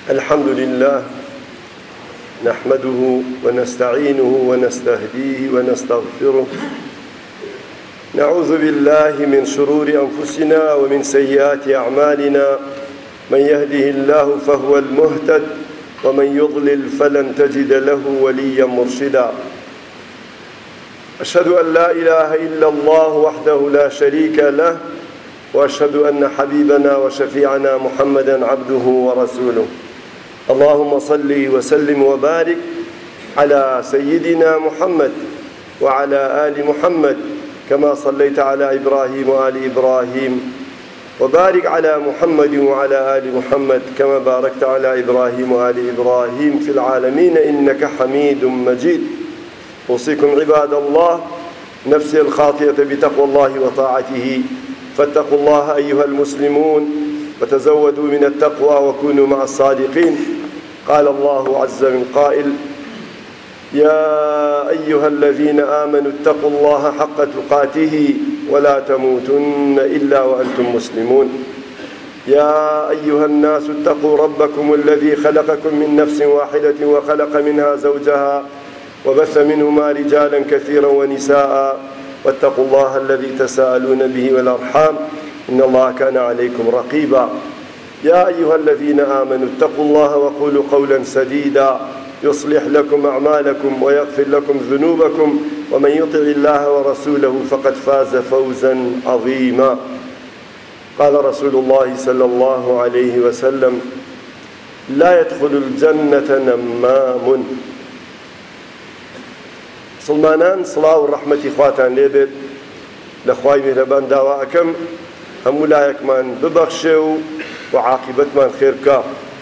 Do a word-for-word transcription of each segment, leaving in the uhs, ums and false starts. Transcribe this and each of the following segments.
الحمد لله نحمده ونستعينه ونستهديه ونستغفره نعوذ بالله من شرور أنفسنا ومن سيئات أعمالنا من يهده الله فهو المهتد ومن يضلل فلن تجد له وليا مرشدا أشهد أن لا إله إلا الله وحده لا شريك له وأشهد أن حبيبنا وشفيعنا محمدا عبده ورسوله اللهم صل وسلم وبارك على سيدنا محمد وعلى آل محمد كما صليت على إبراهيم وآل إبراهيم وبارك على محمد وعلى آل محمد كما باركت على إبراهيم وآل إبراهيم في العالمين إنك حميد مجيد. أوصيكم عباد الله نفسي الخاطئة بتقوى الله وطاعته فاتقوا الله أيها المسلمون وتزودوا من التقوى وكونوا مع الصادقين. قال الله عز من قائل: يا أيها الذين آمنوا اتقوا الله حق تقاته ولا تموتن إلا وأنتم مسلمون. يا أيها الناس اتقوا ربكم الذي خلقكم من نفس واحدة وخلق منها زوجها وبث منهما رجالا كثيرا ونساء واتقوا الله الذي تساءلون به والأرحام إن الله كان عليكم رقيبا. يا أيها الذين آمنوا اتقوا الله وقولوا قولا سديدا يصلح لكم أعمالكم ويغفر لكم ذنوبكم ومن يطع الله ورسوله فقد فاز فوزا عظيما. قال رسول الله صلى الله عليه وسلم: لا يدخل الجنة نمام. سلمانان صلاة والرحمة خواتان ليبت لخواي مهربان داواكم هم ولايكمان ببخشوا وعاقبتمان خيركا.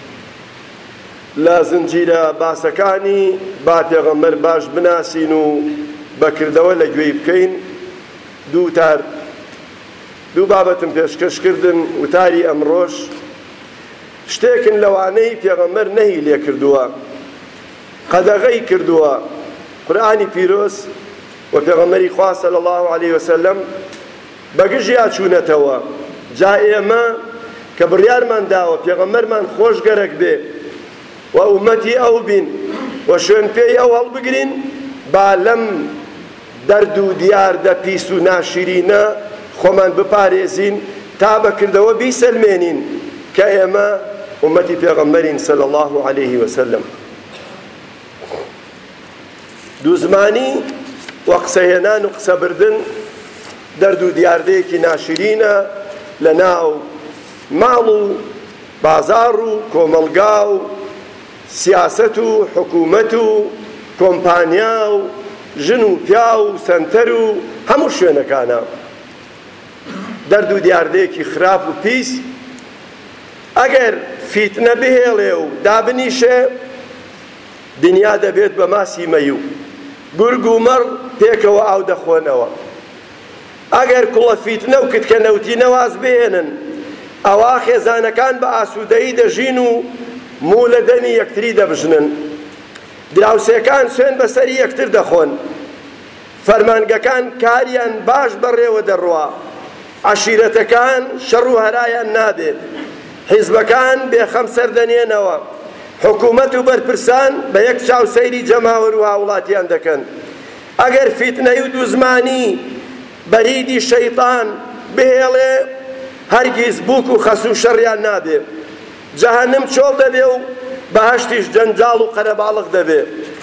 لا زنجيرة باسكاني با پێغەمبەر باش بناسين و بەکردەوە لە گوێی بکەین. دوو تار دوو بابەتم پێشکەشکردن وتاری ئەمڕۆژ شتێکن لەوانەی پێغەمبەر نەهی لێ کردووە، قەدەغەی کردووە. قورئانی پیرۆز و پێغەمبەری خوا صلی الله علیه وسلم بەگژیا چوونەتەوە. جا ئێمە کە بڕیارمان داوە پێغەمبەرمان خۆشگەرەک بێ و ئومەتی ئەو بین و شوێن پێی ئەو هەڵبگرین با لەم دەرد و دیاردە پیس و ناشرینە خۆمان بپارێزین تا بەکردەوە بیسەلمێنین کە ئێمە ئومەتی پێغەمبەرین صلی الله علیه وسلم. دووزمانی و قسەهێنان و قسەبردن دەرد و دیاردەیەکی ناشرینە لە ناو ماڵ و بازار و کۆمەلگا و سیاسەت و حکوومەت و کۆمپانیا و ژن و پیا و سەنتەر و هەموو شوێنەکانە دەرد و دیاردەیەکی خراپ و پیس. ئەگەر فیتنە بهێڵێ و دابنیشێ دنیا دەبێت بە ماسی مەیوو، گورگ و مەڕ پێکەوە ئاو دەخۆنەوە. ئەگەر کوڵە فیتنە و کتکەنەوتی نەواز بهێنن ئەوا خێزانەکان بە ئاسوودەیی دەژین و موو لە دەمی یەکتری دەبژنن، دراوسێکان سوێن بەسەری یەکتر دەخۆن، فەرمانگەکان کاریان باش بەڕێوە دەڕوا، عەشیرەتەکان شەڕ و هەرایان نابێت، حیزبەکان بێخەم سەردەنێنەوە، حکوومەت و بەرپرسان بە یەک چاوسەیری جەماوەر و هاوڵاتیان دەکەن. ئەگەر فیتنەی و دووزمانی بەریدی شەیطان بهێڵێ هەرگیز بووک و خەس و شەڕیان نابێ، جەهەنم چۆڵ دەبێ و بەهەشتیش جەنجاڵ و قەرەباڵغ دەبێ.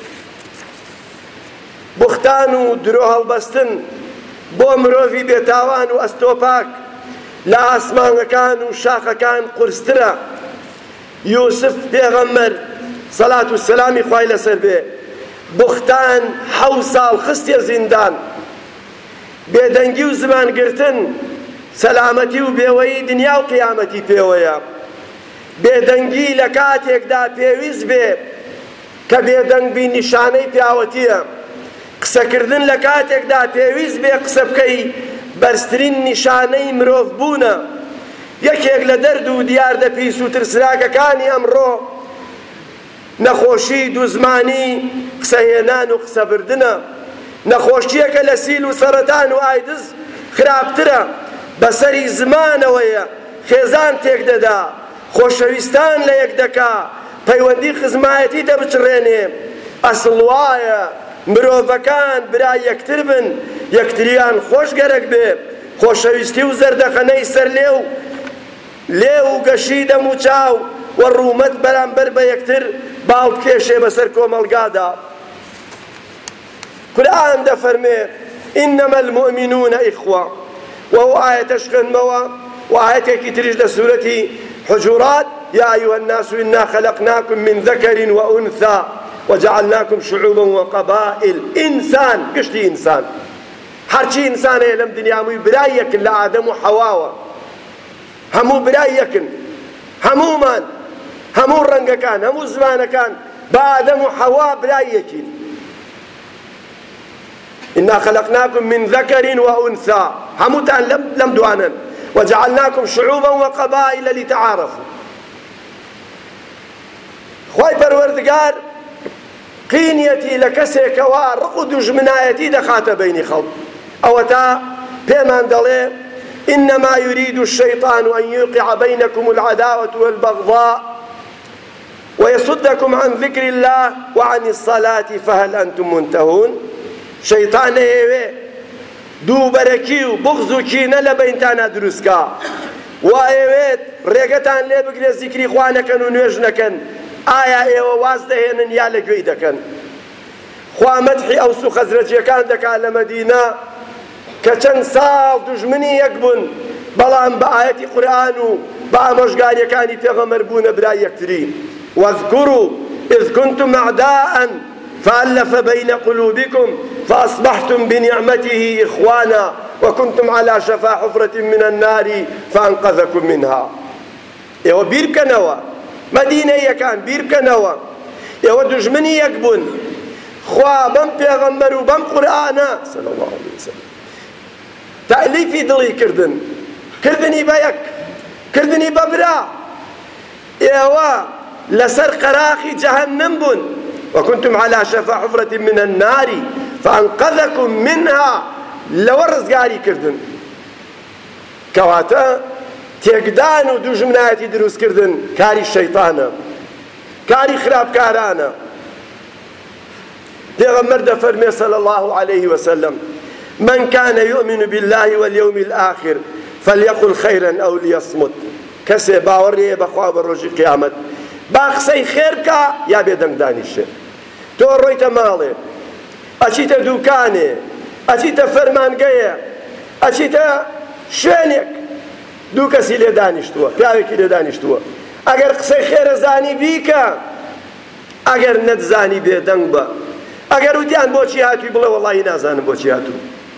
بوختان و درۆ هەڵبەستن بۆ مرۆڤی بێتاوان و ئەستۆپاک لە ئاسمانەکان و شاخەکان قورسترە. یوسف پێغەمبەر سەلات و سەلامی خوای لەسەر بێ بوختان حەوت ساڵ خستێ زیندان. بێدەنگی و زمانگرتن سەلامەتی و بێوەیی دنیا و قیامەتی پێوەیە. بێدەنگی لە کاتێکدا پێویست بێ کە بێدەنگبی نیشانەی پیاوەتیە. قسەکردن لە کاتێکدا پێویست بێ قسە بکەی بەرزترین نیشانەی مرۆڤ بوونە. یەکێک لە دەرد و دیاردە پیس و ترسراکەکانی ئەمڕۆ نەخۆشی دووزمانی قسەهێنان و قسەبردنە. نەخۆشیەکە لە سیل و سەرەتان و ئایدز خراپترە، بەسەری زمانەوەیە، خێزان تێک دەدا، خۆشەویستان لە یەک دەکا، پەیوەندی خزمایەتی دەبچڕێنێ. ئەسڵ وایە مرۆڤەکان برا یەکتر بن، یەکتریان خۆش گەرەک بێ، خۆشەویستی و زەردەخەنەی سەر لێو لێو و گەشی دەم و چاو و ڕوومەت بەرامبەر بە یەکتر باو بکێشێ بەسەر کۆمەڵگادا. قورئان دەفەرمێ ئینەمە المؤمنون ئیخوە، وهو ئاەتەش خوێنمەوە و ئاەتێکی تریش لە سوورەتی حجورات يا أيها الناس إنا خلقناكم من ذكر وأنثى وجعلناكم شعوبا وقبائل. إنسان قشتي إنسان هرچی إنسانه لم دنیاموی برای یکن لآدم و حواوە، هەموو برای یەکن، هەموومان هەموو ڕەنگەکان هەموو زمانەکان بە ئادەم و حەوا برای یەکین. إنا خلقناكم من ذكر وأنثى هەمووتان لەم دوانن وجعلناكم شعوبا وقبائل لتعارفوا. خوای پەروەردگار قینیەتی لە کەسێکەوە ڕق و دوژمنایەتی دەخاتە بەینی خەڵک. ئەوە تا پێمان دەڵێ إنما يريد الشيطان أن يوقع بينكم العداوة والبغضاء ويصدكم عن ذكر الله وعن الصلاة فهل أنتم منتهون. شيطان هێوێ دووبەرەکی و بغض و کینە لە بەینتانە دروستکا، وایەوێت ڕێگەتان لێ بگرێ زیکری خوا نەکەن و نوێژ نەکەن. ئایا ئێوە واز دەهێنن یا لەگوێی دەکەن؟ خوا مەدحی ئەوس و خەزرەجیەکان دەکات لە مەدینە کە چەند ساڵ دوژمنی یەک بوون، بەڵام بە ئاەتی قورئان و بە ئامۆژگاریەکانی پێغەمبەر بوونە برای یەکتری. واذكروا إذ كنتم أعداء فألف بين قلوبكم فأصبحتم بنعمته إخوانا وكنتم على شفا حفرة من النار فأنقذكم منها. ئێوە بیر بکەنەوە مەدینەیەکان، بیر بکەنەوە ئێوە دوژمنی یەک بوون، خوا بەم پێغەمبەر و بەم قورئانە صلی الله علیه وسلم تەئلیفی دڵی کردن، کردنی بە یەک، کردنی بە برا. ئێوە لەسەر قەراخی جەهەنەم بوون وكنتم على شفا حفرة من النار فأنقذكم منها لەوە ڕزگاری کردن. کەواتە تێکدان و دوژمنایەتی دروستکردن کاری شەیطانە، کاری خراپکارانە. پێغەمبەر دەفەرمێ صلی الله عليه وسلم من كان يؤمن بالله واليوم الآخر فليقل خيرا أو ليصمت. کەسێ باوەڕێ بەخوا بە ڕۆژی قیامەت با قسەی خێر بکە یا بێدەنگ دانیشێ. تۆ ڕۆیتە ماڵێ، ئەچیتە دووکانێ، ئەچیتە فەرمانگەیە، ئەچیتە شوێنێک، دوو کەسی لێ دانیشتووە، پیاوێکی لێ دانیشتووە، ئەگەر قسەی خێرە زانی بیکە، ئەگەر نەتزانی بێدەنگ بە. ئەگەر وتیان بۆچی هاتووی بڵێ وەڵڵاهی نازانم بۆچی هاتوو.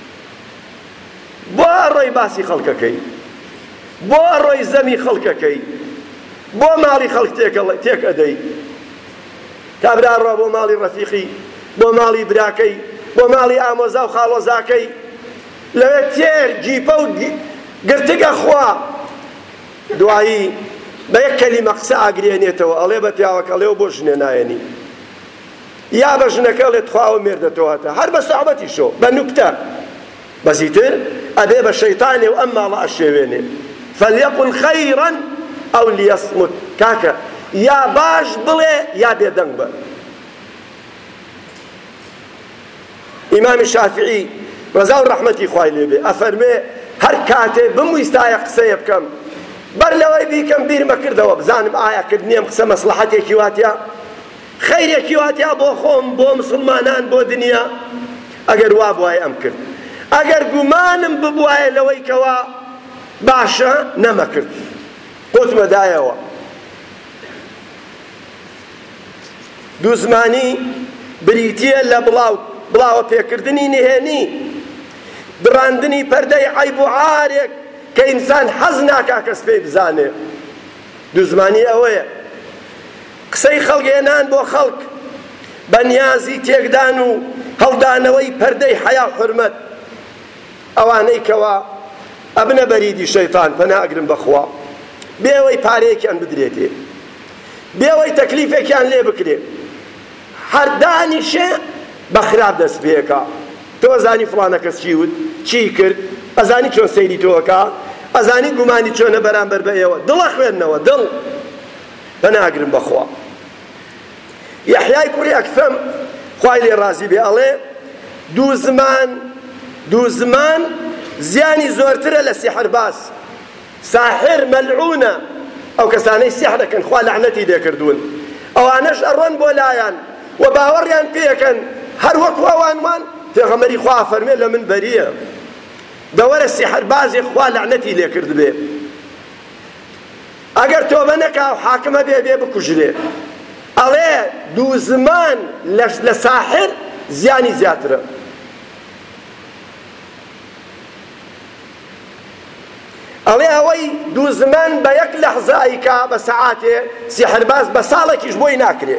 بۆ ئەڕۆی باسی خەڵکەکەی، بۆ ئەڕۆی زەمی خەڵکەکەی، بۆ ماڵی خەڵک تێک ئەدەی. کابرا ڕۆ بۆ ماڵی ڕەفیقی، بۆ ماڵی براکەی، بۆ ماڵی ئامۆزا و خاڵۆزاکەی، لەوێ تێر گیپە و گرتگە خوا، دوایی بە یەک کەلیمە قسە ئاگرێنێتەوە، ئەڵێ بە پیاوەکە ئەڵێەوە بۆ ژنێ نایەنی، یا بە ژنەکە ئەڵێت خواوە مێردەتەوەتە، هەر بە سەحبەتیشەوە بە نوکتە. بەزیتر ئەبێ بە شەیطانێ و ئەم ماڵە ئەشێوێنێ. فليقل خيرا أو ليصمت. كاكا يا باش بڵێ یا بێدەنگ بە. ئیمامی شافعی ڕەزا و ڕەحمەتی خوای لێ بێ ئەفەرمێ هەر کاتێ بمویستایە قسەیە بکەم بەر لەوەی بیکەم بیرمە کردەوە بزانم ئایا کردنیم قسە مەسلحەتێکی واتیا، خەیرێکی واتیا بۆ خۆم، بۆ مسلمانان، بۆ دنیا. ئەگەر وا بوایە ئەم کرد، ئەگەر گومانم ببوایە لەوەی کەوا باشە نەمەکرد، قوتمەدایەوە. دوو زمانی بریتیە لە بڵاو بڵاوە پێکردنی نهێنی، بڕاندنی پەردەی عەیب و عارێک کە ئینسان حەز ناکا کەس پێی بزانێ. دوو زمانی ئەوەیە قسەی خەڵگێنان بۆ خەڵک بە نیازی تێکدان و هەڵدانەوەی پەردەی حەیا و حورمەت، ئەوانەی کەوا ئەبنە بەریدی شەیطان، پەناگرم بەخوا، بێوەی پارەیەکیان بدرێتێ، بێوەی تەکلیفێکیان لێ بکرێ، هەر دانیشێ بە خراپ دەست پێکا. تۆ ئەزانی فڵانە کەس چی وت، چی کرد، ئەزانی چۆن سەیری تۆکا، ئەزانی گومانی چۆنە بەرامبەر بە ئێوە. دڵە خوێندنەوە، دڵ پەناگرم بەخوا. یحیای کوڕی ئەکفەم خوای لێ ڕازی بێ ئەڵێ دوو زمان دوو زمان زیانی زۆرترە لە سیحرباز. ساحر مەلعونە، ئەو کەسانەی سیحر دەکەن خوا لەعنەتی لێکردوون، ئەوانەش ئەڕۆن بۆ لایەن و باوەڕیان پێیەکەن هەر وەکو ئەوانمان. پێغەمبەری خوا فەرمێ لە من بەریە دەوەرە سیحربازێک خوا لەعنەتی لێکرد بێ، ئەگەر تۆبە نەکا و حاکمە بێ بێ بکوژرێ. ئەڵێ دوو زمان لە ساحر زیانی زیاترە. ئەڵێ ئەوەی دوو زمان بە یەک لەحزایی کا بە سەعاتێ، سیحرباز بە ساڵێکیش بۆی ناکرێ.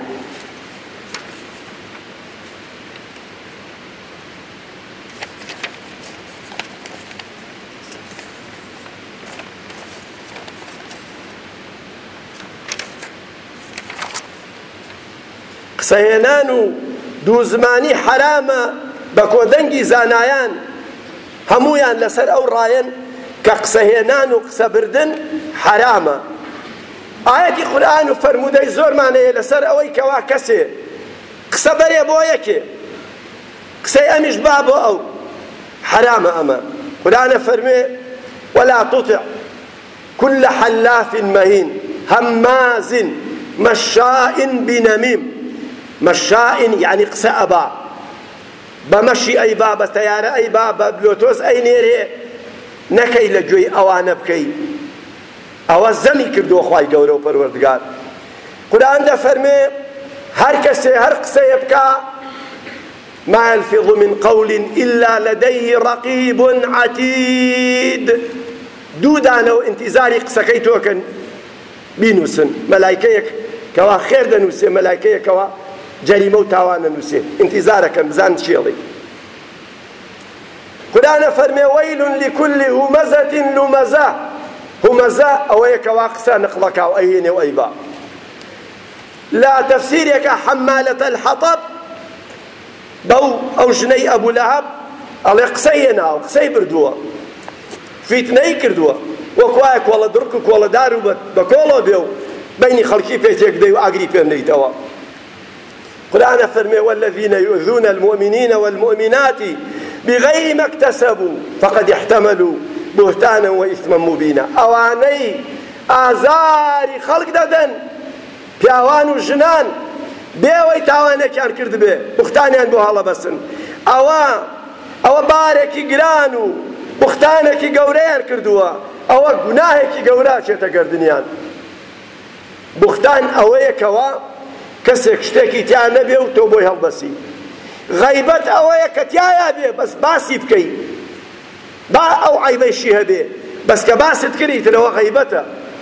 قسەهێنان و دوو زمانی حرامە بە کۆدەنگی زانایان هەمویان لەسەر ئەو ڕایەن کە قسەهێنان و قسەبردن حرامە. ئاەتی قورئان و فەرموودەی زۆرمانەیە لەسەر ئەوەی کەوا کەسێ قسە بەرێ بۆ یەکێ، قسەی ئەمیش با بۆ ئەو، حرامە ئەمە. قورئانە فەرمێ ولا تطع كل حلاف مهين هماز مشاء بنميم. مشاء يعني قسە ئەبا، بەمەشی ئەیبا، بە تەیارە ئەیبا، بە بلۆتۆز ئەینێرێ، نەکەی لە گوێی ئەوانە بکەی، ئەوە زەمی کردووە خوای گەورە و پەروەردگار. قورئان دەفەرمێ هەر کەسێ هەر قسەیە بکا ما يلفظ من قول إلا لديه رقيب عتيد. دوو دانەوە ئینتیزاری قسەکەی تۆکەن بینووسن، مەلایکەیەک کەوا خێر دەنووسێ، مەلایکەیەکەوە جەریمە و تاوان دەنووسێ، ئینتیزارەکەن بزان چێڵی. قورئانە فەرمێ وەیل لكل همزة لمزة. همزة ئەوەیە کەوا قسە نقڵەکا و ئەیهێنێ و ئەیبا. لا تەفسیرێکە حەمالەتە الحەطەب بەو ئەو ژنەی ئەبوو لەهەب ئەڵێ قسەی هێناوە، قسەی بردووە، فیتنەی کردووە، وەک وایە کۆڵە دڕک و کۆڵەدار و بە کۆڵۆ بێ و بینی خەڵکی پێتێک دەی و ئاگری پێ بدەیتەوە. قرآن فرمي والذين يؤذون المؤمنين والمؤمنات بغير ما اكتسبوا فقد احتملوا بهتانا وإثما مبينا. أواني آزاري خلق ددن پیاوان و ژنان بێوەی تاوانێکیان کرد بێ بوختانیان بۆ هەڵە بەسن، ئەوە ئەوە بارێکی گران و بوختانێکی گەورەیان کردووە، ئەوە گوناهێکی گەورە چێتە گەردنیان. بوختان ئەوەیەکەوە کەسێک شتێکی تیا نەبێ و تۆ بۆی هەڵبەسی. غەیبەت ئەوەیە کە تیایە بێ بەس باسی بکەی، با ئەو عەیبەیشی هەبێ بەس کە باست کردیترەوە غەیبەتە.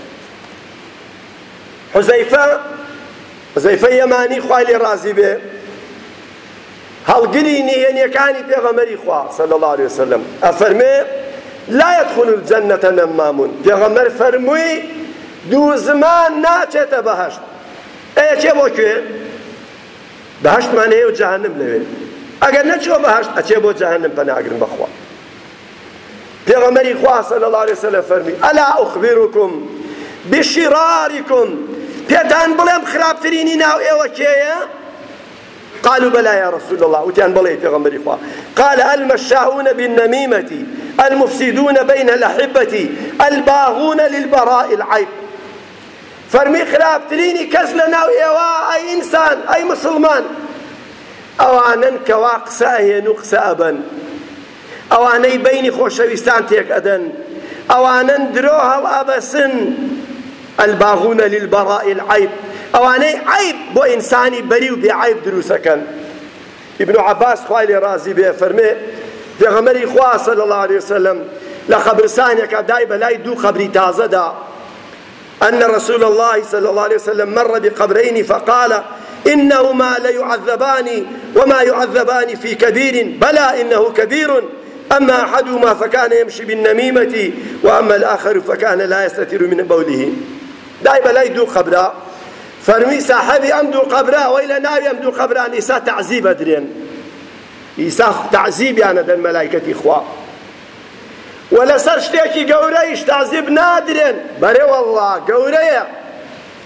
حوزەیفە حوزەیفەی یەمانی خوای لێ ڕازی بێ هەڵگری نهێنیەکانی پێغەمبەری خوا صلی الله علیه وسلم ئەفەرمێ لا يدخل الجنة نمام. پێغەمبەر فەرمووی دوو زمان ناچێتە بەهەشت. ئەیە چێ بۆ کوێ؟ بەهەشتمان هەیە و جەهەنم لەوێ. ئەگەر نەچووە بەهەشت ئەچێ بۆ جەهەنم پەناگرن بەخوا. پێغەمبەری خوا صلی الله علیه وسلم فەرمی ئەلا ئوخبیرکم بشرارکم، پێتان بڵێم خراپترینی ناو ئێوە کێیە؟ قالوا بلى يا رسول الله. وتيان بلى پیغمبر خوا. قال المشاؤون بالنميمة المفسدون بين الأحبة الباغون للبراء العيب. فرمي خراپترینی کەس لە ناو ئێوە ئەی ئینسان ئەی مسلمان ئەوانن کەوا قسە ئەهێن و قسە ئەبەن، ئەوانەی بینی خۆشەویستان تێک ئەدەن، ئەوانن درۆ هەڵ ئەبەسن. الباغون للبراء العيب، ئەوانەی عیب بۆ ئینسانی بەری و بێعیب دروستەکەن. ابن عباس خوای لێ ڕازی بێ فەرمێ پێغەمبەری خوا صلی الله علیه وسلم لە قەبرستانێکە دای بەلای دوو قەبری تازەدا أن رسول الله صلى الله عليه وسلم مر بقبرين فقال إنهما ليعذبان وما يعذبان في كبير بلى إنه كبير أما أحدهما فكان يمشي بالنميمة وأما الآخر فكان لا يستتر من بوله. دای بەلای دوو قەبرا فەرمی ساحەبی ئەم دوو قەبرا وەی لە ناوی ئەم دوو قەبران ئیسا تەعزیب ئەدرێن، ئیسا تەعزیبیان ئەدەن مەلایکەتی خوا، و لەسەر شتێکی گەورەیش تەعزیب نادرێن. بەرێ وەڵڵا گەورەیە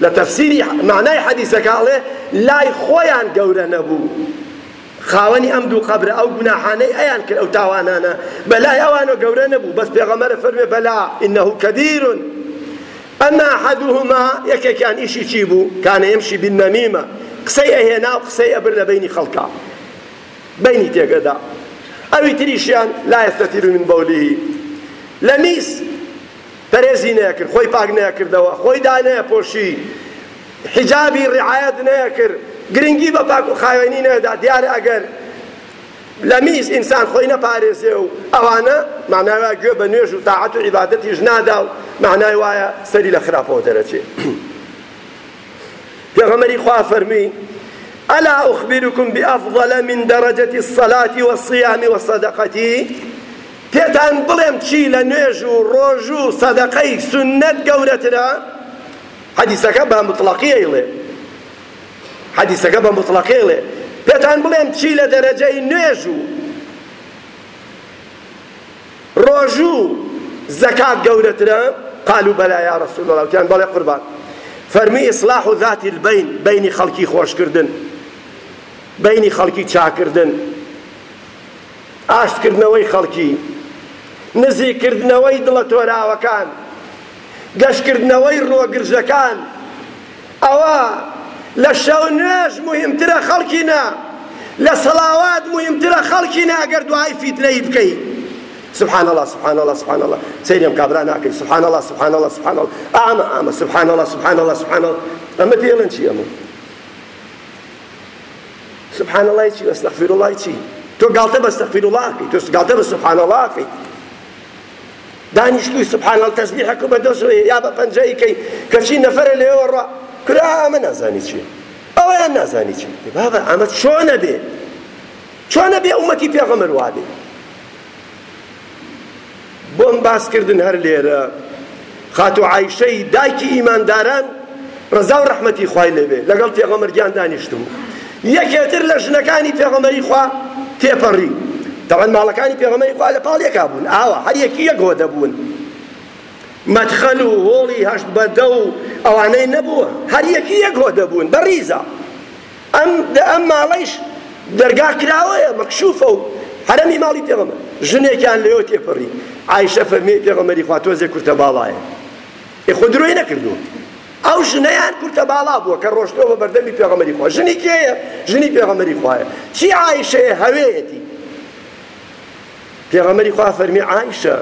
لتفسير معناي حديثك عليه لا يخويان قورا نبو خاوني أمدو قبر أو جناحاني أيان كل أو تاوانانا بلا يوانو قورا نبو بس بيغمر فرمي بلا إنه كبير أما أحدهما يكي كان إشي تشيبو كان يمشي بالنميمة قسي هنا وقسي أبر بين خلقا بيني تيقدا أو يتريشيان لا يستتر من بوله لميس پەرێزی نەکرد خۆی پاک نەکردەوە خۆی دانەیە پۆشی حیجابی ڕعایەت نەکرد گرنگی بە پاک و خاوێنی نەدا دیارە ئەگەر لە میز ئینسان خۆی نەپارێزێ و ئەوانە معنای وایە گوێ بە نوێژ و تاعەت و عیبادەتیش نادا و معنای وایە سەری لە خراپەوە دەرەچێت پێغەمبەری خوا فەرمی ألا أخبركم بأفضل من درجة الصلاة والصيام والصدقة تێتان بڵێم چی لە نوێژ و ڕۆژ و سەدەقەی سونەت گەورەترە حەدیسەکە بە مطلقیەیڵێ حەدیسەکە بە مطلقیەیڵێ پێتان بڵێم چی لە دەرەجەی نوێژ و ڕۆژ و زەکات گەورەترە قالوا بەلا یا ڕەسوول الله وتیان بەڵێ قوربان فەرمی ئیصلاح ذات البین بینی خەڵکی خۆشکردن بینی خەڵکی چاکردن ئاشتکردنەوەی خەڵکی نزیکردنەوەی دڵە تۆراوەکان گەشتکردنەوەی ڕۆگرژەکان ئەوە لە شەو نوێژ مهمترە خەڵکی نا لە سەڵاوات مهمترە خەڵکی نا ئەگەر دوای فیتنەی بکەیت سبحان الله سبحان الله سبحان الله سەیرێم کابرا ناکەی سبحان الله سبحان الله سبحان الله ئامە ئامە سبحان الله سبحان الله سبحان الله ئەمە پێڵێن چی ئەمە سبحان الله چی ئەستەغفیر الله چی تۆ گاڵتە بە ئەستەغفیر الله کەی تۆ گاڵتە بە سبحان الله کەی دانیشتووی سبحان الله تەسبیحەکە بە دۆسەوە یا بە پەنجەی کەی کەچی نەفەرە لێوە ڕوا کرا ئەمە نازانی چییە ئەوەیان نازانی چی بابە ئەمە چۆنە بێ چۆنە بێ ئومەتی پێغەمبەر وا بێ بۆم باسکردن هەر لێرە خاتو عایشەی دایکی ئیمانداران ڕەزا و ڕەحمەتی خوای لێبێ لەگەڵ پێغەمبەر گیان دانیشتبوو یەکێتر لە ژنەکانی پێغەمبەری خوا تێپەڕی تەوان ماڵەکانی پێغەمبەری خوا لە پاڵێکا بوون ئاوا هەر یەکی یەک هۆ دەبوون مەدخەل و هۆڵی هەشت بەدە و ئەوانەی نەبووە هەر یەکی یەک هۆ دەبوون بەڕیزە ئەم ئەم ماڵەیش دەرگا کراوەیە مەکشوفە و حرەمی ماڵی پێغەمبەر ژنێکیان لێوە تێپەڕی عایشە فەرمی پێغەمبەری خوا تۆزێ کورتە باڵایە ئێ خودروی نەکردووە ئەو ژنەیان کورتە باڵا بووە کە ڕۆشتەوە بە بەردەمی پێغەمبەری خوا ژنی کێیە ژنی پێغەمبەری خوایە چی عایشەیە هەوێیەتی پێغەمبەری خوا فەرمی عایشە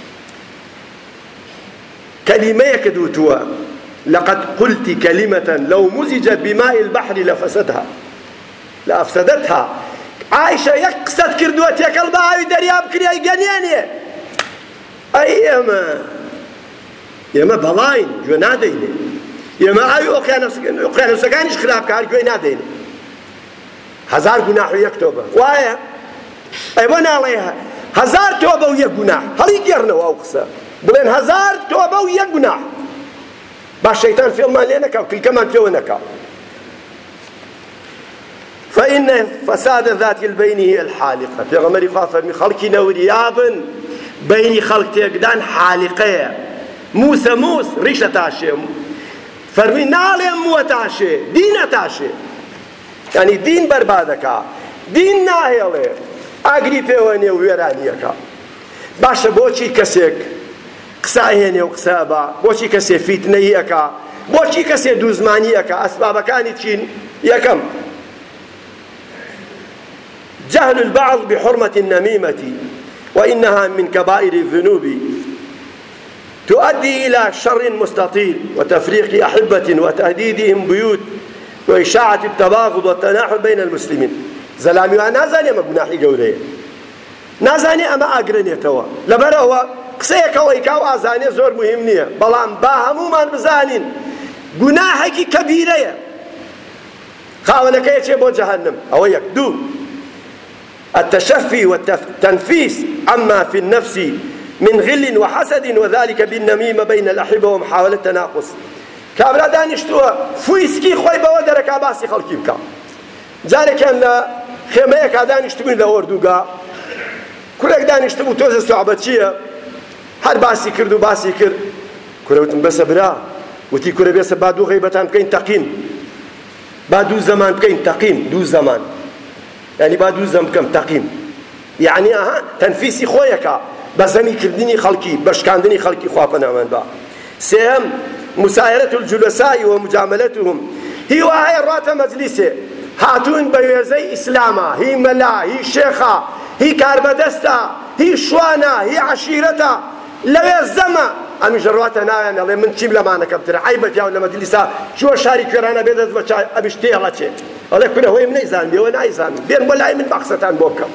كلمة دوتوا لقد قلت كلمة لو مزجت بماء البحر لفسدها لأفسدتها عائشة يقصد كردوتك الباوي درياب كرياي قنياني أي يما يما بلاين جو ناديني يما أي أقيانو سكانيش خراب كار جو ناديني هزار قناح يكتوبة وايا أي وانا عليها هزار توبة ويك قناح هل يقرنوا أو قصة بلين هزار توبة ويك قناح باش الشيطان في المال لينك وكل كمان فيونك فإن فساد ذات البين هي الحالقة في غمر فافر من خلق نوريابا بين خلق تيقدان حالقية موسى موس ريشة تاشي فرمي نالي مو تاشي دين تاشي يعني دين بربادك دين ناهيلي أقري فيواني ويرانيك باش بوشي كسيك قساهێنێ و قسە بە بۆچی کەسێ فیتنەی ئەکا بۆچی کەسێ دووزمانی ئەکا ئەسبابەکانی چین یەکەم جهل البعض بحرمة النميمة وإنها من كبائر الذنوب تؤدي إلى شر مستطيل وتفريق أحبة وتهديدهم بيوت وإشاعة التباغض والتناحر بين المسلمين زلامي نازاني أما قناحي قولي نازاني أما أقرنيتوا لبرا قسەیەکەوەی کاو ئازانێ زۆر مهم نییە بەڵام با هەمومان بزانین گوناحێکی کەبیرەیە خاوەنەکەی چێ بۆ جەهەنەم ئەوە یەک دوو التشفي والتنفيس عما في النفس من غل وحسد وذلك بالنميمة بين الأحبة ومحاولة التناقص کابرا دانیشتووە فویسکی خۆی بەوە دەرەکا باسی خەڵکی بکە جارێکیان لە خێمەیەکا دانیشتبووین لە ئۆردوگا کورێک دانیشتبوو تۆزە سوعبەت چییە هەر باسی کرد و باسی کرد کورەوتم بەسە برا وتی کورە بێسە با دوو غیبەتان بکەین تەقیم، با دوو زەمان بکەین تەقیم، دوو زەمان یعنی با دوو زەم بکەم تەقیم، یعنی ئەها تەنفیسی خۆیەکە بە زەمیکردنی خەڵکی، بەشکاندنی خەڵکی خوا پەنامان با. سێهەم مسایرەة الجلساء ومجاملتهم، هی وایە ڕاتە مەجلیسێ هاتوون بە وێزەی ئیسلامە، هی مەلا، هی شێخە، هی کاربەدەستە، هی شوانە، هی عەشیرەتە، لەوێ زەمە ئەمیش ڕاتە ناوێن ئەڵێ من چیم لەمانەکەم ترە عیبە پیاو لە مەجلیسا چووە شاری کوێرانە بێ دەست بە چای ئەبیش تێڵەچێ ئەڵێ کورە هۆی من نەیزانم بێوە نایزانم بێن بۆ لای من بەقسەتان بۆ بکەم.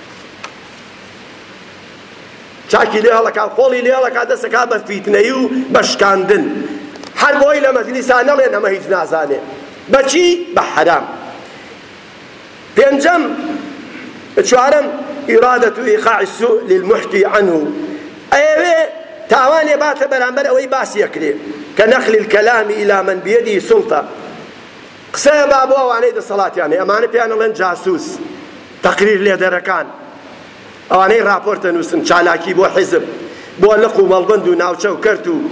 چاکی لێ هەڵەکات، خۆڵی لێ هەڵەکات، دەستەکات بە فیتنەی و بەشکاندن، هەر بۆی لە مەجلیسا نەڵێن ئەمە هیچ نازانێ. بەچی؟ بە حەرام. پێنجەم چوارەم ئیرادەة ئیقاع السوء للمحکی عنه، ئەوێ تاوانێ باتە بەرامبەر ئەوەی باسی ئەکرێ کە نەخل الكلام إلى من بيده سلطة، قسەیە با بۆ ئەوانەی دەسەڵاتیانێ، ئەمانە پێیان دەڵێن جاسوس، تەقریر لێدەرەکان، ئەوانەی راپۆرتە نووسن، چالاکی بۆ حیزب، بۆ لق و مەڵبەند و ناوچە و کەرت و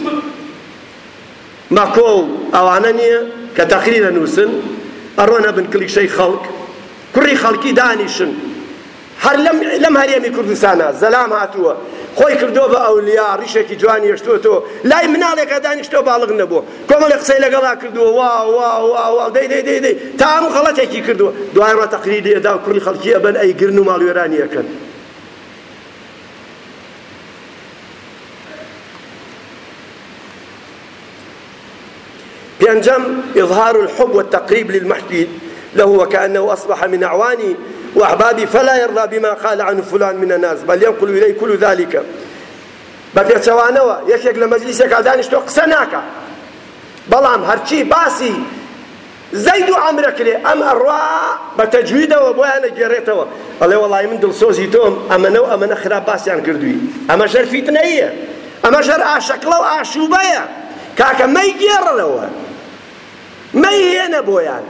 مەکۆ و ئەوانە نییە کە تەقریرە نووسن، ئەڕۆنە بن کلیشەی خەڵک، کوڕی خەڵکی دانیشن، هەر لەم هەرێمی کوردستانە زەلام هاتووە خۆی کردۆ بە ئەولیا، ڕیشێکی جوانی هێشتووەتەوە، لای مناڵێکە دانیشتۆ باڵغ نەبووە، کۆمەڵێ قسەی لەگەڵا کردووە، وا وا وا وا دەی دەی دەی دەی تا هەموو خەڵەتێکی کردووە، دوای ڕۆ تەقریری ئەدا و کوڕی خەڵکی ئەبەن ئەیگرن و ماڵوێرانی ئەکەن. پێنجەم إظهار الحب والتقريب للمحكي له وكأنه أصبح من أعواني وأحبابي فلا يرضى بما قال عنه فلان من الناس بل ينقل إليه كل ذلك. بەپێچەوانەوە یەکێک لە مەجلیسێکا دانیشتۆ قسە ناکە، بەڵام هەرچی باسی زەید و عەمرە کرێ ئەم ئەڕوا بە تەجویدەوە بۆیان ئەگێڕێتەوە، ئەڵێ وەڵای من دڵسۆزی تۆم ئەمەنە و ئەمەنە خراپ باسییان کردووی، ئەمە ژەر فیتنەیە، ئەمە ژەر ئاشەکڵە و ئاشوبەیە، کاکە مەیگێڕنەوە مەیهێنە بۆیان.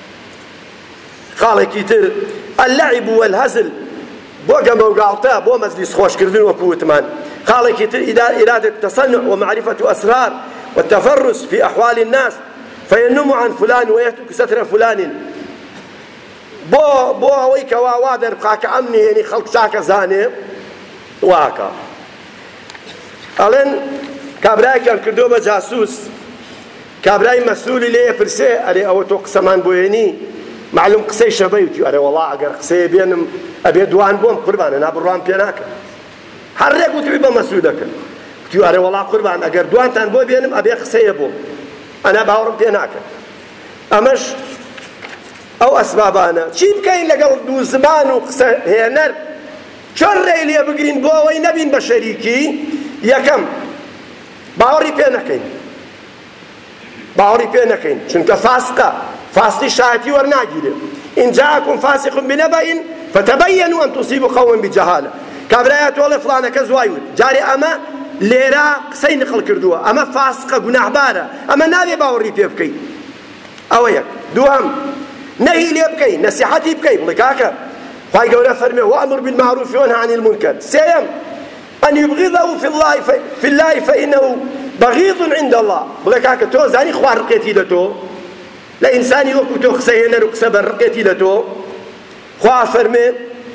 خاڵێکی تر اللعب والهزل بۆ گەمە و گاڵتە بۆ مەجلیس خۆشکردن وەکو وتمان. خاڵێکی تر إرادة التصنع ومعرفة أسرار والتفرس في أحوال الناس فينم عن فلان ويترك ستر فلان، بۆ بۆ ئەوەی کەوا وا دەربخا کە ئەمنی هێنی خەڵک چاکە زانێ واکە. ئەڵێن کابرایەکیان کردۆ بە جاسووس، کابرای مەسئولی لێ پرسێ ئەرێ ئەوە تۆ قسەمان بۆ هێنی معلوم قسەی شەبەی وتی ئەرێ وەڵا ئەگەر قسەیە بێنم ئەبێ دوان بۆم قوربانە نابڕوان پێ ناکەم، هەرێک وتوی بە مەسئولەکە وتی ئەرێ وەڵا قوربان ئەگەر دوانتان بۆ بێنم ئەبێ قسەیە بۆم ئەنا باوەڕم پێ ناکەم. ئەمەش ئەو ئەسبابانە. چی بکەین لەگەڵ دوو زمان و قسە هێنەر؟ چۆن ڕێی لێ بگرین بۆ ئەوەی نەبین بە شەریکی؟ یەکەم باوەڕی پێ نەکەین، باوەڕی پێ نەکەین چونکە فاسقە، فاسقی شایەتی وەرناگیرێ. إن جاءكم فاسق بنبأ فتبينوا أن تصيبوا قوما بجهالة. کابرایە تۆڵێ فڵانەکە زوای وت، جارێ ئەمە لێرە قسەی نقڵ کردووە، ئەمە فاسقە گوناحبارە، ئەمە نابێ باوەڕی پێ بکەیت. ئەوە یەک. دووەم نەهی لێ بکەین، نەسیحەتی بکەی، بڵێ کاکە خوای گەورە فەرمێ وأمر بالمعروف وانه عن المنكر. سێیەم أن يبغضه في الله في الله فإنه بغيض عند الله. بڵێ کاکە تۆ زانی خوا ڕقێتی لە تۆ، لە ئینسانی وەکو تۆ قسە هێنەر و قسە بەر ڕقێتی لە تۆ. خوا فەرمێ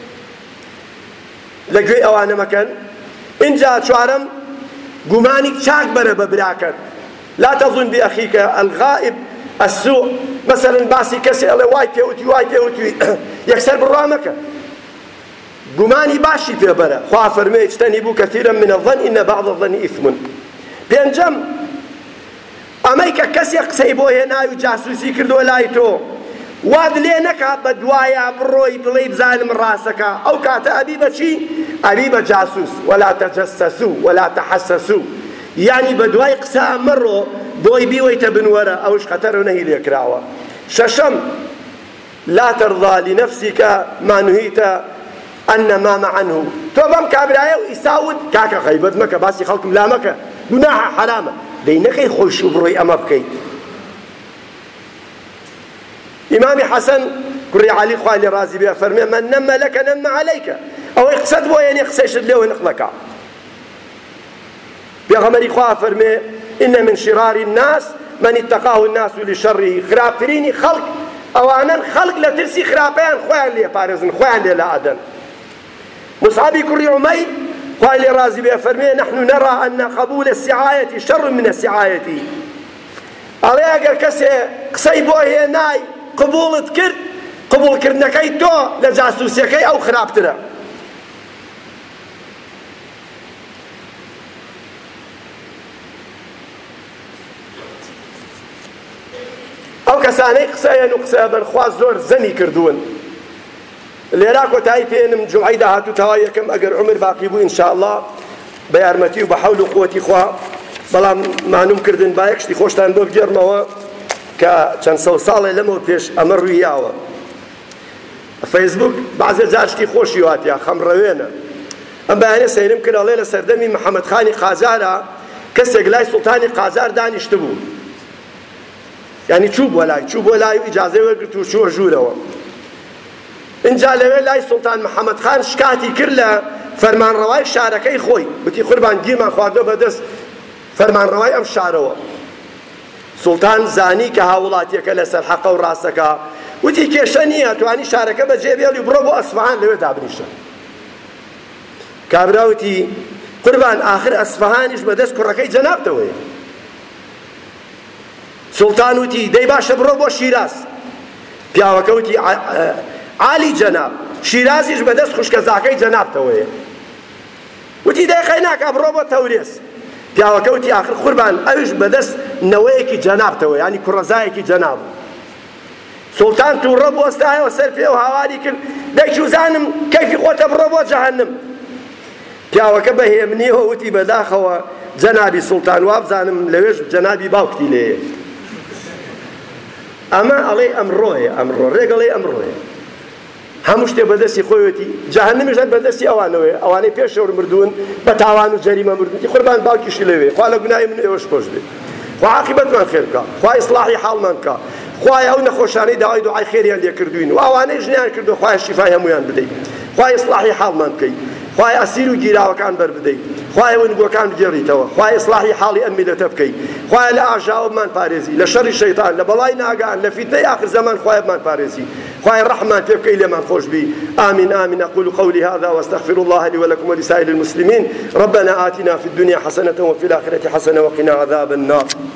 لەگوێی ئەوانە مەکەن. اینجا چوارەم گومانی چاک بەرە بە براکەت، لا تظن بأخيك الغائب السوء. مثلا باسی کەسێ ئەڵێ وای پێوتی وای پێوتی یەکسەر بڕوا مەکە، گومانی باشی پێ بەرە. خوا فەرمێ اجتنبوا كثيرا من الظن إن بعض الظن إثم. پێنجەم ئەمەی کە کەسێک قسەی بۆ هێنای و جاسووسی کردووە لای تۆ واد لێ نەکات بە دوایە بڕۆی بڵێی بزانم ڕاستەکە، ئەو کاتە ئەبی بە چی؟ ئەبی بە جاسووس. ولا تجسسوا ولا تحسسوا، یعنی بە دوای قسە مەڕۆ بۆی بیوەیتە بنوەرە، ئەوش خەتەر و نەهی لێکراوە. شەشەم لا ترضى لنفسك ما نهيت أن ننام عنه. تۆ بەم کابرایە و ئیساوت کاکە غەیبەت مەکە، باسی خەڵکم لا مەکە، گوناحە حرامە، دەی نەکەی خۆش و بڕۆی ئەمە بکەیت. ئیمامی حەسەن کوڕی عەلی خوای لێ ڕازی بێ فەرمێ من نەم لەکە نەم عەلەیکە، ئەوەی قسەت بۆ هێنێ قسەیشت لێوە نقڵەکە. پێغەمبەری خوا فەرمێ إن من شرار الناس من اتقاه الناس لشره خراپترینی خەڵک ئەوانن خەڵک لە ترسی خراپەیان خۆیان لێ پارێزن خۆیان لێ لەعادەن. مصعبی کوڕی عومەیر خوای لێ ڕازی بێ فەرمێ نحن نرى أن قبول السعاية شر من السعاية. ئەڵێ ئەگەر کەسێ قسەی بۆ هێنای قبوڵت کرد قبوڵکردنەکەی تۆ لە جاسووسیەکەی ئەو خراپترە. ئەو کەسانەی قسەیەن و قسە بەرخوا زۆر زەمی کردوون. لێرا کۆتایی پێێنم جومعەی داهاتوو تەواو یەکەم ئەگەر عومر باقی بوو ئینشاءالله بە یارمەتی و بە حەول و قووەتی خوا، بەڵام مانوم کردن با یەکشتی خۆشتان بۆ بگێڕمەوە کە چەند سەو ساڵێ لەمەوە پێش ئەمە ڕوویاوە. فەیسبوک بەعزێ جار شتی خۆشی واتیا خەمڕەوێنە. ئەم بەیانە سەیرم کرد ئەڵێ لە سەردەمی محەممەد خانی قاجارە کەسێک لای سوڵتانی قاجار دانیشت بوو، یعنی چوو بۆ لای چوو بۆ لای و ئیجازەی وەرگرت و چووە ژوورەوە. اینجا لەوێ لای سوڵتان محەممەد خان شکاتی کرد لە فەرمانڕەوای شارەکەی خۆی، وتی قوربان گیرمان خواردۆ بەدەست فەرمانڕەوای ئەم شارەوە. سوڵتان زانی کە هاوڵاتیەکە لەسەر حەقە و ڕاستەکە، وتی کێشە نییە توانی شارەکە بەجێ بێڵی بڕۆ بۆ ئەسفەهان لەوێ دابنیشە. کابرا وتی قوربان ئاخر ئەسفەهانیش بەدەست کوڕەکەی جەنابتەوەیە. سوڵتان وتی دەی باشە بڕۆ بۆ شیراز. پیاوەکە وتی عالی جەناب شیرازیش بەدەست خوشکەزاکەی جەنابتەوەیە. وتی دەی خەی ناکا بڕۆ بۆ تەورێز. پیاوەکە وتی ئاخر قوربان ئەویش بەدەست نەوەیەکی جەنابتەوە، ینی کوڕەزایەکی جەناب. سوڵتان تووڕە بۆستایەوە سەر پێ و هاواری کرد دەی چوزانم کەیفی خۆتە بڕۆ بۆ جەهەنم. پیاوەکە بەهێمنیەوە وتی بەداخەوە جەنابی سوڵتان وابزانم لەوێش جەنابی باوکتی لێیە. ئەمە ئەڵێ ئەمڕۆیە ئەمڕۆ ڕێگەڵێ ئەمڕۆیە هەموو شتێ بەدەستی خۆیەتی جەهەنەمیشان بەدەستی ئەوانەوەیە. ئەوانەی پێشەوە مردوون بە تاوان و جەریمە مردوون قوربان باوکیشی لەوێ خوا لە گوناهی من ئێوەش خۆش بێت، خوا عاقبەتمان خێر بکە، خوا ئیسلاحی حاڵمان بکە، خوای ئەو نەخۆشانەی داوای دوعای خێریان لێ کردوین و ئەوانەی ژنیان کردو خوای شیفای هەمویان بدەیت، خوای ئیسلاحی حاڵمان بکەیت، خوای ئەسیر و گیراوەکان بەربدەیت، خوای ونبووەکان بگێڕیتەوە، خوای ئیسلاحی حاڵی ئەم میلەتە بکەیت، خوای لە ئاژاومان پارێزی، لە شەڕی شەیطان، لە بەڵای ناگان، لە فیتنەی آخر زەمان خوای بمان پارێزی، خوای ڕەحمان پێ بکەی لێمان خۆش بی. آمين آمين. أقول قولي هذا واستغفر الله لي ولكم ولسائر المسلمين. ربنا آتنا في الدنيا حسنة وفي الآخرة حسنة وقنا عذاب النار.